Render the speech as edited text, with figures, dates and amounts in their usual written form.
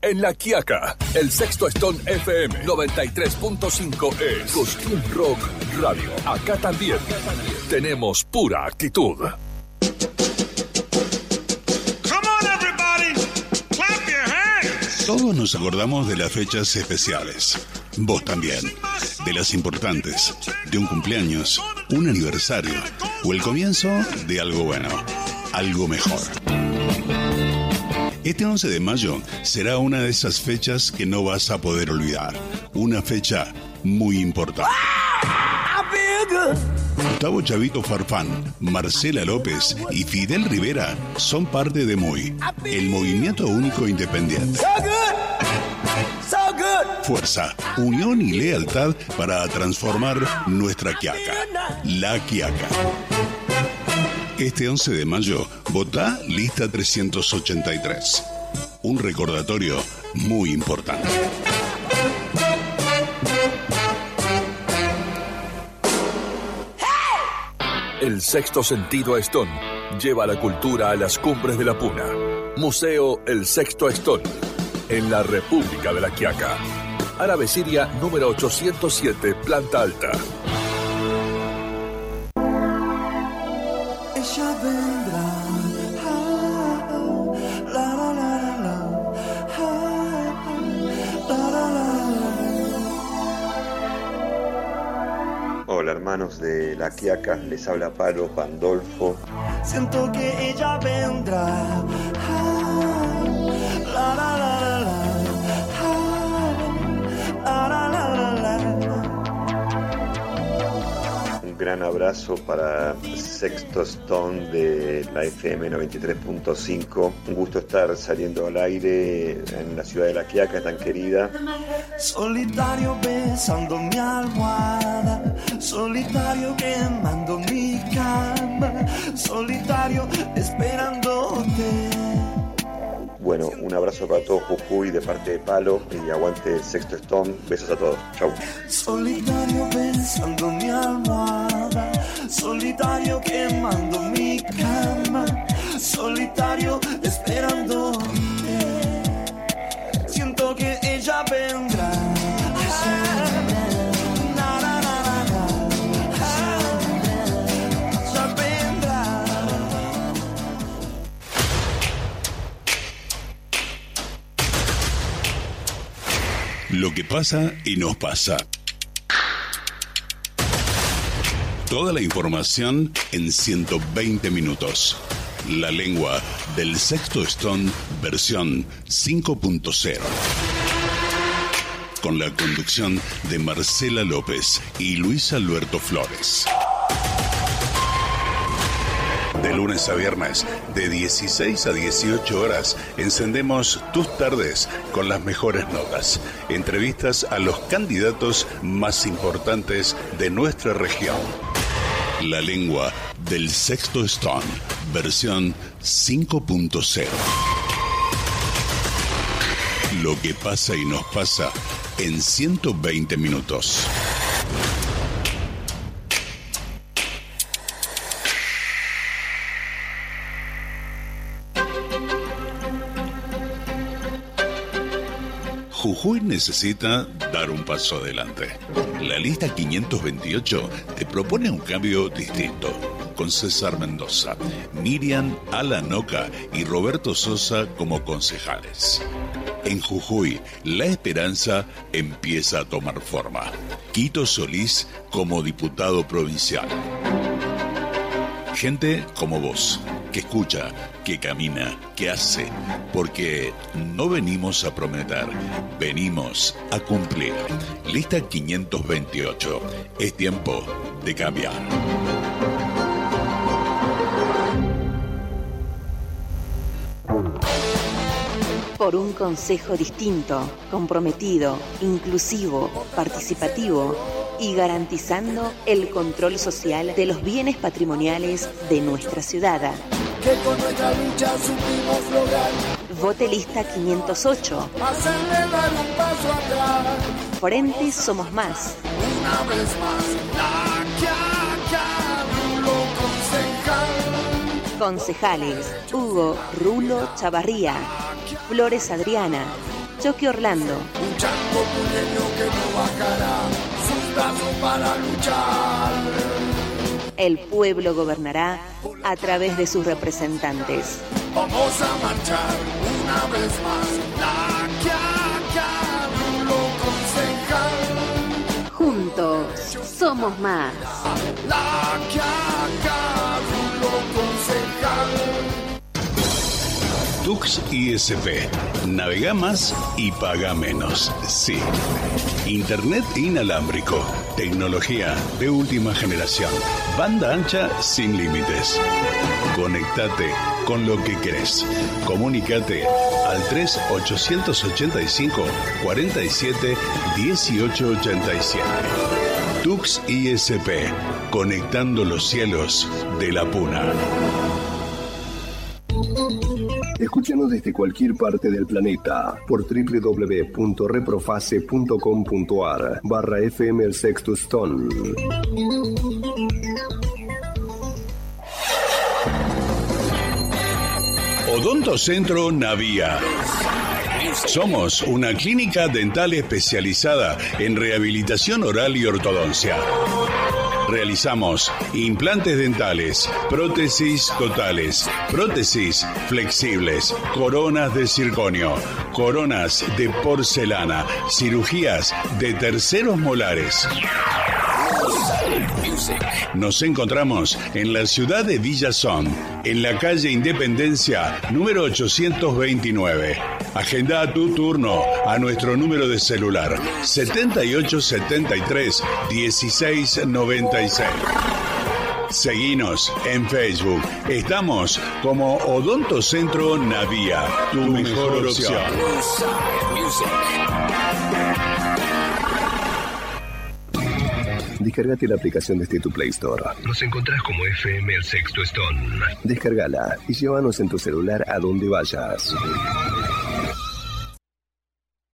en La Quiaca. El Sexto Stone FM 93.5 es Cosquín Rock Radio. Acá también tenemos pura actitud. Todos nos acordamos de las fechas especiales. Vos también. De las importantes. De un cumpleaños, un aniversario o el comienzo de algo bueno. Algo mejor. Este 11 de mayo será una de esas fechas que no vas a poder olvidar. Una fecha muy importante. Gustavo Chavito Farfán, Marcela López y Fidel Rivera son parte de MUI, el Movimiento Único Independiente. Fuerza, unión y lealtad para transformar nuestra Quiaca. La Quiaca. Este 11 de mayo, votá lista 383. Un recordatorio muy importante. El Sexto Sentido Stone lleva la cultura a las cumbres de la Puna. Museo El Sexto Stone, en la República de La Quiaca. Árabe Siria, número 807, planta alta. Ella vendrá. Hola hermanos de La Quiaca, les habla Palo Pandolfo. Siento que ella vendrá. Un gran abrazo para Sexto Stone de la FM 93.5. Un gusto estar saliendo al aire en la ciudad de La Quiaca tan querida. Solitario besando mi almohada, solitario quemando mi cama, solitario esperándote. Bueno, un abrazo para todo Jujuy de parte de Palo y aguante el Sexto Stone. Besos a todos. Chau. Solitario besando mi almohada, solitario quemando mi cama, solitario esperándote. Siento que ella vendrá. Lo que pasa y nos pasa. Toda la información en 120 minutos. La lengua del Sexto Stone, versión 5.0. Con la conducción de Marcela López y Luis Alberto Flores. De lunes a viernes, de 16 a 18 horas, encendemos tus tardes con las mejores notas. Entrevistas a los candidatos más importantes de nuestra región. La lengua del Sexto Stone, versión 5.0. Lo que pasa y nos pasa en 120 minutos. Jujuy necesita dar un paso adelante. La lista 528 te propone un cambio distinto. Con César Mendoza, Miriam Alanoca y Roberto Sosa como concejales. En Jujuy, la esperanza empieza a tomar forma. Quito Solís como diputado provincial. Gente como vos, que escucha, que camina, que hace, porque no venimos a prometer, venimos a cumplir. Lista 528. Es tiempo de cambiar. Por un consejo distinto, comprometido, inclusivo, participativo y garantizando el control social de los bienes patrimoniales de nuestra ciudad. Que con nuestra lucha supimos lograr. Vote lista 508. Hacerle dar un paso atrás. Frente Somos Más. Una vez más, La Quiaca, Rulo concejal. Concejales: Hugo Rulo Chavarría, Flores Adriana, Choque Orlando. Un chango puneño que no bajará sus brazos para luchar. El pueblo gobernará a través de sus representantes. Vamos a marchar una vez más. La Quiaca, Rulo concejal. Juntos somos más. La Quiaca, Rulo concejal. Tux ISP. Navega más y paga menos. Sí. Internet inalámbrico. Tecnología de última generación. Banda ancha sin límites. Conectate con lo que querés. Comunicate al 3847-47-1887. Tux ISP. Conectando los cielos de la Puna. Escúchanos desde cualquier parte del planeta por www.reprofase.com.ar/FM El Sexto Stone. Odontocentro Navia. Somos una clínica dental especializada en rehabilitación oral y ortodoncia. Realizamos implantes dentales, prótesis totales, prótesis flexibles, coronas de circonio, coronas de porcelana, cirugías de terceros molares. Nos encontramos en la ciudad de Villazón, en la calle Independencia, número 829. Agenda tu turno a nuestro número de celular 7873-1696. Seguinos en Facebook. Estamos como Odontocentro Navia, tu mejor opción. Descargate la aplicación desde tu Play Store. Nos encontrás como FM El Sexto Stone. Descargala y llévanos en tu celular a donde vayas.